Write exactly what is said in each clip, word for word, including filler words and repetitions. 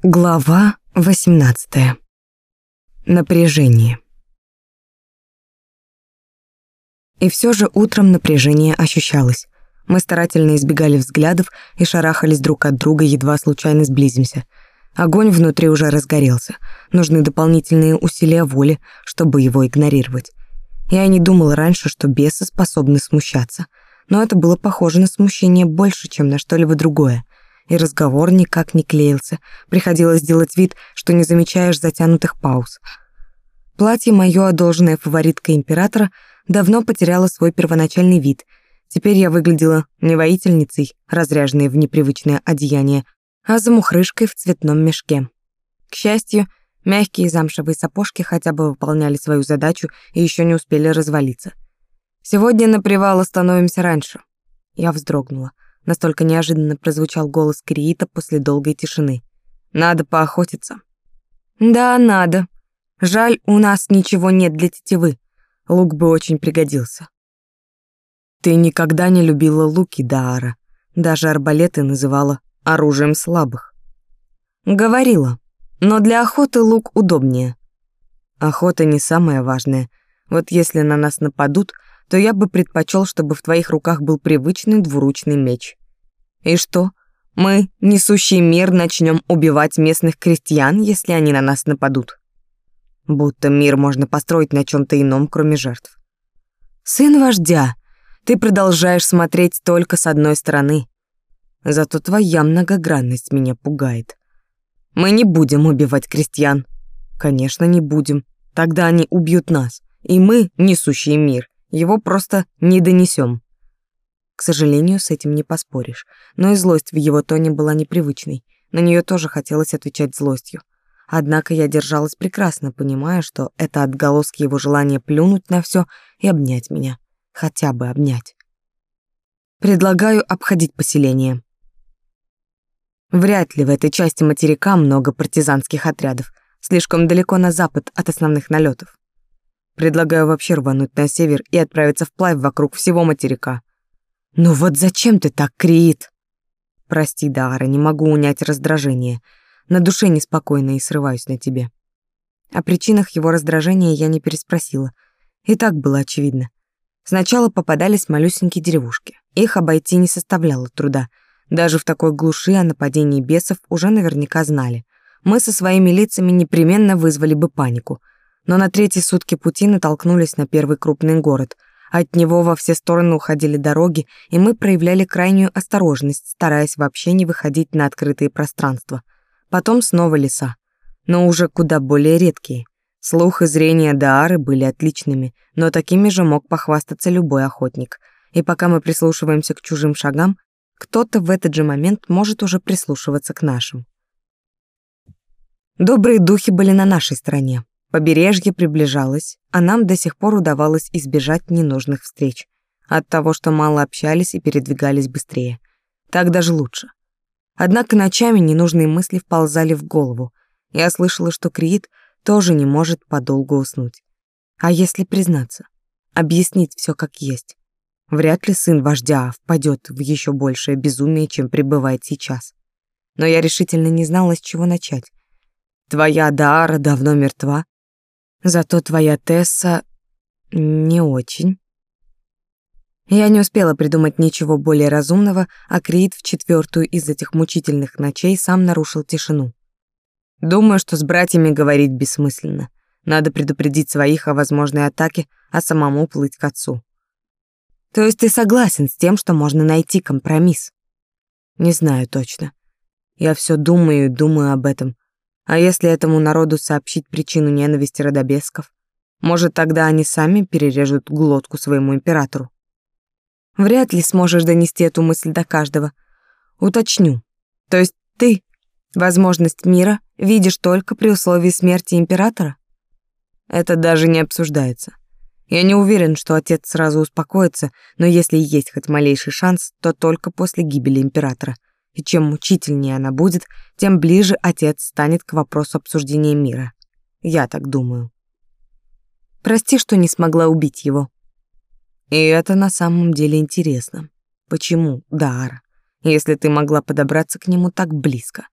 Глава восемнадцатая. Напряжение. И все же утром напряжение ощущалось. Мы старательно избегали взглядов и шарахались друг от друга, едва случайно сблизимся. Огонь внутри уже разгорелся. Нужны дополнительные усилия воли, чтобы его игнорировать. Я не думала раньше, что бесы способны смущаться. Но это было похоже на смущение больше, чем на что-либо другое. И разговор никак не клеился. Приходилось делать вид, что не замечаешь затянутых пауз. Платье мое, одолженное фавориткой императора, давно потеряло свой первоначальный вид. Теперь я выглядела не воительницей, разряженной в непривычное одеяние, а замухрышкой в цветном мешке. К счастью, мягкие замшевые сапожки хотя бы выполняли свою задачу и еще не успели развалиться. «Сегодня на привал остановимся раньше». Я вздрогнула. Настолько неожиданно прозвучал голос Криита после долгой тишины. «Надо поохотиться». «Да, надо. Жаль, у нас ничего нет для тетивы. Лук бы очень пригодился». «Ты никогда не любила луки, Даара. Даже арбалеты называла оружием слабых». «Говорила. Но для охоты лук удобнее». «Охота не самое важное. Вот если на нас нападут, то я бы предпочел, чтобы в твоих руках был привычный двуручный меч». «И что, мы, несущий мир, начнем убивать местных крестьян, если они на нас нападут?» «Будто мир можно построить на чем-то ином, кроме жертв». «Сын вождя, ты продолжаешь смотреть только с одной стороны. Зато твоя многогранность меня пугает. Мы не будем убивать крестьян». «Конечно, не будем. Тогда они убьют нас, и мы, несущий мир, его просто не донесем». К сожалению, с этим не поспоришь, но и злость в его тоне была непривычной. На нее тоже хотелось отвечать злостью. Однако я держалась прекрасно, понимая, что это отголоски его желания плюнуть на все и обнять меня. Хотя бы обнять. «Предлагаю обходить поселение». Вряд ли в этой части материка много партизанских отрядов, слишком далеко на запад от основных налетов. Предлагаю вообще рвануть на север и отправиться вплавь вокруг всего материка. «Ну вот зачем ты так, Криит?» «Прости, Даара, не могу унять раздражение. На душе неспокойно и срываюсь на тебе». О причинах его раздражения я не переспросила. И так было очевидно. Сначала попадались малюсенькие деревушки. Их обойти не составляло труда. Даже в такой глуши о нападении бесов уже наверняка знали. Мы со своими лицами непременно вызвали бы панику. Но на третьи сутки пути натолкнулись на первый крупный город. От него во все стороны уходили дороги, и мы проявляли крайнюю осторожность, стараясь вообще не выходить на открытые пространства. Потом снова леса, но уже куда более редкие. Слух и зрение Даары были отличными, но такими же мог похвастаться любой охотник. И пока мы прислушиваемся к чужим шагам, кто-то в этот же момент может уже прислушиваться к нашим. Добрые духи были на нашей стороне. Побережье приближалось, а нам до сих пор удавалось избежать ненужных встреч. От того, что мало общались и передвигались быстрее. Так даже лучше. Однако ночами ненужные мысли вползали в голову. Я слышала, что Криит тоже не может подолгу уснуть. А если признаться, объяснить все как есть? Вряд ли сын вождя впадет в еще большее безумие, чем пребывает сейчас. Но я решительно не знала, с чего начать. Твоя Даара давно мертва, зато твоя Тесса не очень. Я не успела придумать ничего более разумного, а Криит в четвертую из этих мучительных ночей сам нарушил тишину. Думаю, что с братьями говорить бессмысленно. Надо предупредить своих о возможной атаке, а самому плыть к отцу. То есть ты согласен с тем, что можно найти компромисс? Не знаю точно. Я все думаю и думаю об этом. А если этому народу сообщить причину ненависти родобесков? Может, тогда они сами перережут глотку своему императору? Вряд ли сможешь донести эту мысль до каждого. Уточню. То есть ты возможность мира видишь только при условии смерти императора? Это даже не обсуждается. Я не уверен, что отец сразу успокоится, но если есть хоть малейший шанс, то только после гибели императора. И чем мучительнее она будет, тем ближе отец станет к вопросу обсуждения мира. Я так думаю. Прости, что не смогла убить его. И это на самом деле интересно. Почему, Даара, если ты могла подобраться к нему так близко?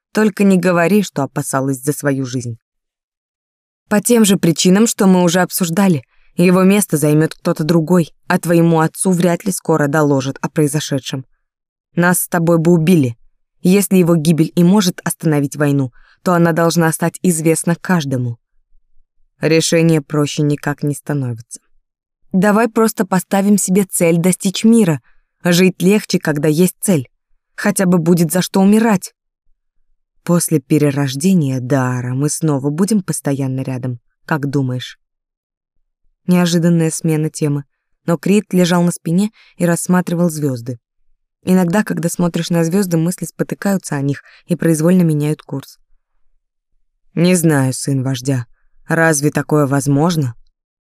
Только не говори, что опасалась за свою жизнь. По тем же причинам, что мы уже обсуждали. Его место займет кто-то другой, а твоему отцу вряд ли скоро доложат о произошедшем. Нас с тобой бы убили. Если его гибель и может остановить войну, то она должна стать известна каждому. Решение проще никак не становится. Давай просто поставим себе цель достичь мира. Жить легче, когда есть цель. Хотя бы будет за что умирать. После перерождения Даара мы снова будем постоянно рядом. Как думаешь? Неожиданная смена темы, но Крит лежал на спине и рассматривал звезды. Иногда, когда смотришь на звезды, мысли спотыкаются о них и произвольно меняют курс. Не знаю, сын вождя, разве такое возможно?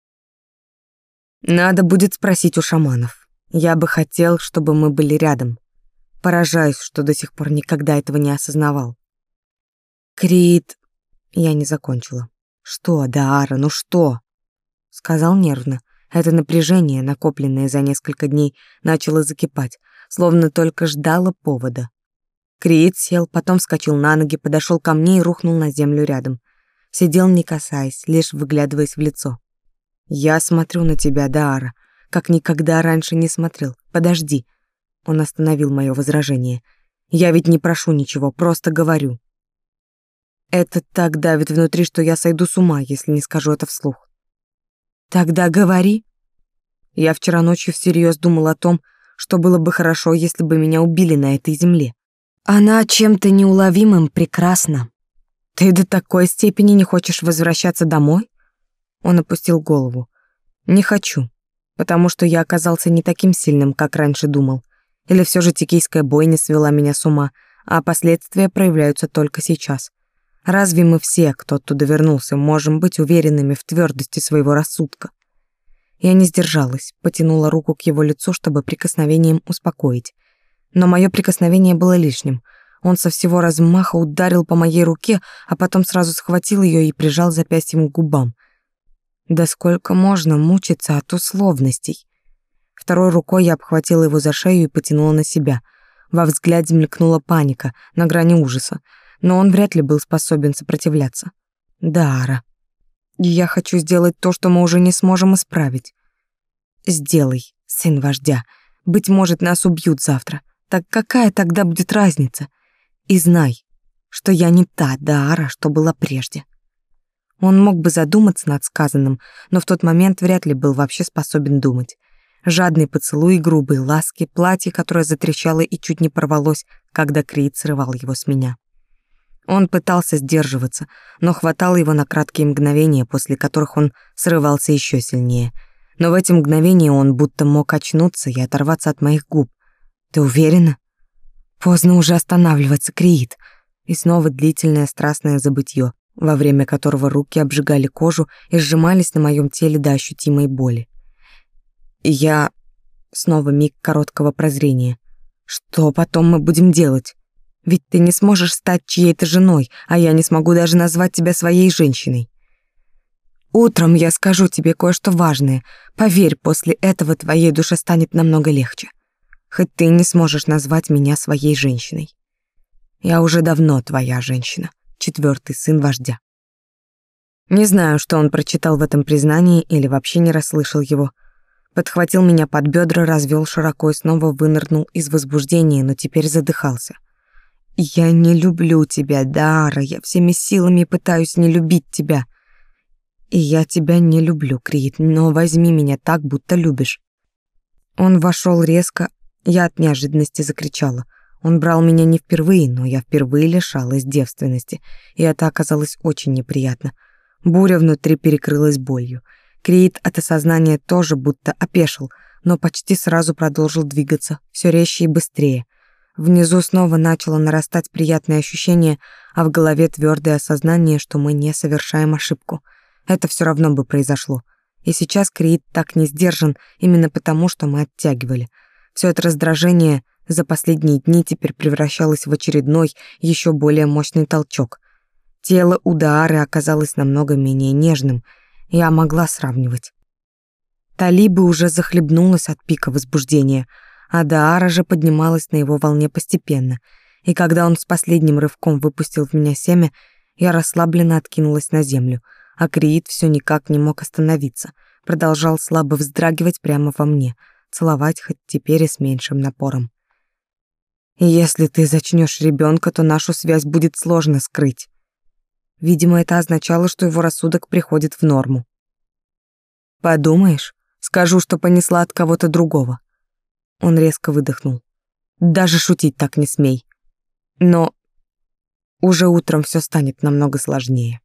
Надо будет спросить у шаманов. Я бы хотел, чтобы мы были рядом. Поражаюсь, что до сих пор никогда этого не осознавал. Крит... Я не закончила. Что, Даара, ну что? Сказал нервно. Это напряжение, накопленное за несколько дней, начало закипать, словно только ждало повода. Крит сел, потом вскочил на ноги, подошел ко мне и рухнул на землю рядом. Сидел не касаясь, лишь выглядываясь в лицо. «Я смотрю на тебя, Даара, как никогда раньше не смотрел. Подожди». Он остановил мое возражение. «Я ведь не прошу ничего, просто говорю». Это так давит внутри, что я сойду с ума, если не скажу это вслух. «Тогда говори». Я вчера ночью всерьез думал о том, что было бы хорошо, если бы меня убили на этой земле. Она чем-то неуловимым прекрасна. Ты до такой степени не хочешь возвращаться домой? Он опустил голову. Не хочу, потому что я оказался не таким сильным, как раньше думал. Или все же тикийская бойня свела меня с ума, а последствия проявляются только сейчас. Разве мы все, кто оттуда вернулся, можем быть уверенными в твердости своего рассудка? Я не сдержалась, потянула руку к его лицу, чтобы прикосновением успокоить. Но мое прикосновение было лишним. Он со всего размаха ударил по моей руке, а потом сразу схватил ее и прижал запястьем к губам. Да сколько можно мучиться от условностей? Второй рукой я обхватила его за шею и потянула на себя. Во взгляде мелькнула паника, на грани ужаса, но он вряд ли был способен сопротивляться. Даара, я хочу сделать то, что мы уже не сможем исправить. Сделай, сын вождя. Быть может, нас убьют завтра. Так какая тогда будет разница? И знай, что я не та Даара, что была прежде. Он мог бы задуматься над сказанным, но в тот момент вряд ли был вообще способен думать. Жадный поцелуй, грубые ласки, платье, которое затрещало и чуть не порвалось, когда Крит срывал его с меня. Он пытался сдерживаться, но хватало его на краткие мгновения, после которых он срывался еще сильнее. Но в эти мгновения он будто мог очнуться и оторваться от моих губ. «Ты уверена?» «Поздно уже останавливаться, Крит». И снова длительное страстное забытье, во время которого руки обжигали кожу и сжимались на моем теле до ощутимой боли. И я... Снова миг короткого прозрения. Что потом мы будем делать? Ведь ты не сможешь стать чьей-то женой, а я не смогу даже назвать тебя своей женщиной. Утром я скажу тебе кое-что важное. Поверь, после этого твоей душе станет намного легче. Хоть ты не сможешь назвать меня своей женщиной. Я уже давно твоя женщина, четвертый сын вождя. Не знаю, что он прочитал в этом признании или вообще не расслышал его. Подхватил меня под бедра, развел широко и снова вынырнул из возбуждения, но теперь задыхался. «Я не люблю тебя, Даара, я всеми силами пытаюсь не любить тебя. И я тебя не люблю, Крит, но возьми меня так, будто любишь». Он вошел резко, я от неожиданности закричала. Он брал меня не впервые, но я впервые лишалась девственности, и это оказалось очень неприятно. Буря внутри перекрылась болью. Крит от осознания тоже будто опешил, но почти сразу продолжил двигаться, все резче и быстрее. Внизу снова начало нарастать приятное ощущение, а в голове твердое осознание, что мы не совершаем ошибку. Это все равно бы произошло. И сейчас Крит так не сдержан именно потому, что мы оттягивали. Все это раздражение за последние дни теперь превращалось в очередной, еще более мощный толчок. Тело у Даары оказалось намного менее нежным. Я могла сравнивать. Талиба уже захлебнулась от пика возбуждения, а Даара же поднималась на его волне постепенно. и когда он с последним рывком выпустил в меня семя, я расслабленно откинулась на землю, а Криит все никак не мог остановиться, продолжал слабо вздрагивать прямо во мне, целовать хоть теперь и с меньшим напором. «Если ты зачнешь ребенка, то нашу связь будет сложно скрыть». Видимо, это означало, что его рассудок приходит в норму. «Подумаешь, скажу, что понесла от кого-то другого». Он резко выдохнул. «Даже шутить так не смей. Но уже утром все станет намного сложнее».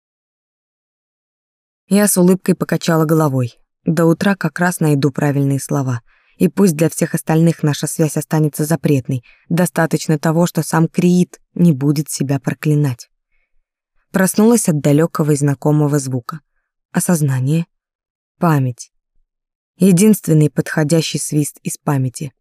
Я с улыбкой покачала головой. До утра как раз найду правильные слова. И пусть для всех остальных наша связь останется запретной, достаточно того, что сам Криит не будет себя проклинать. Проснулась от далекого и знакомого звука. Осознание. Память. Единственный подходящий свист из памяти.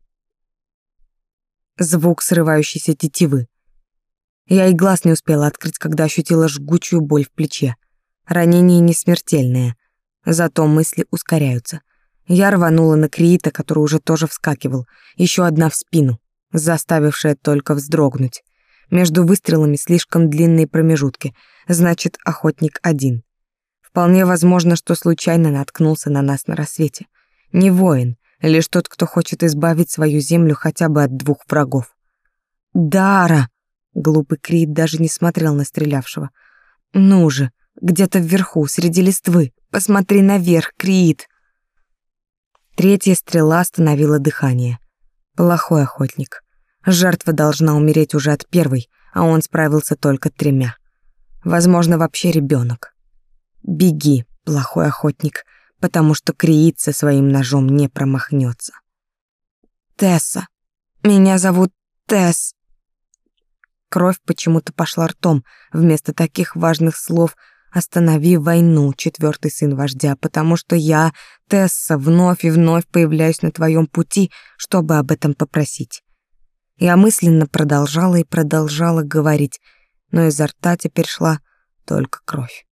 Звук срывающейся тетивы. Я и глаз не успела открыть, когда ощутила жгучую боль в плече. Ранение не смертельное, зато мысли ускоряются. Я рванула на Криита, который уже тоже вскакивал, еще одна в спину, заставившая только вздрогнуть. Между выстрелами слишком длинные промежутки, значит, охотник один. Вполне возможно, что случайно наткнулся на нас на рассвете. Не воин, лишь тот, кто хочет избавить свою землю хотя бы от двух врагов. «Дара!» — глупый Криит даже не смотрел на стрелявшего. «Ну же, где-то вверху, среди листвы, посмотри наверх, Криит!» Третья стрела остановила дыхание. Плохой охотник. Жертва должна умереть уже от первой, а он справился только тремя. Возможно, вообще ребенок. Беги, плохой охотник, потому что Криит со своим ножом не промахнется. Тесса. Меня зовут Тесс. Кровь почему-то пошла ртом. Вместо таких важных слов «Останови войну, четвертый сын вождя», потому что я, Тесса, вновь и вновь появляюсь на твоем пути, чтобы об этом попросить. Я мысленно продолжала и продолжала говорить, но изо рта теперь шла только кровь.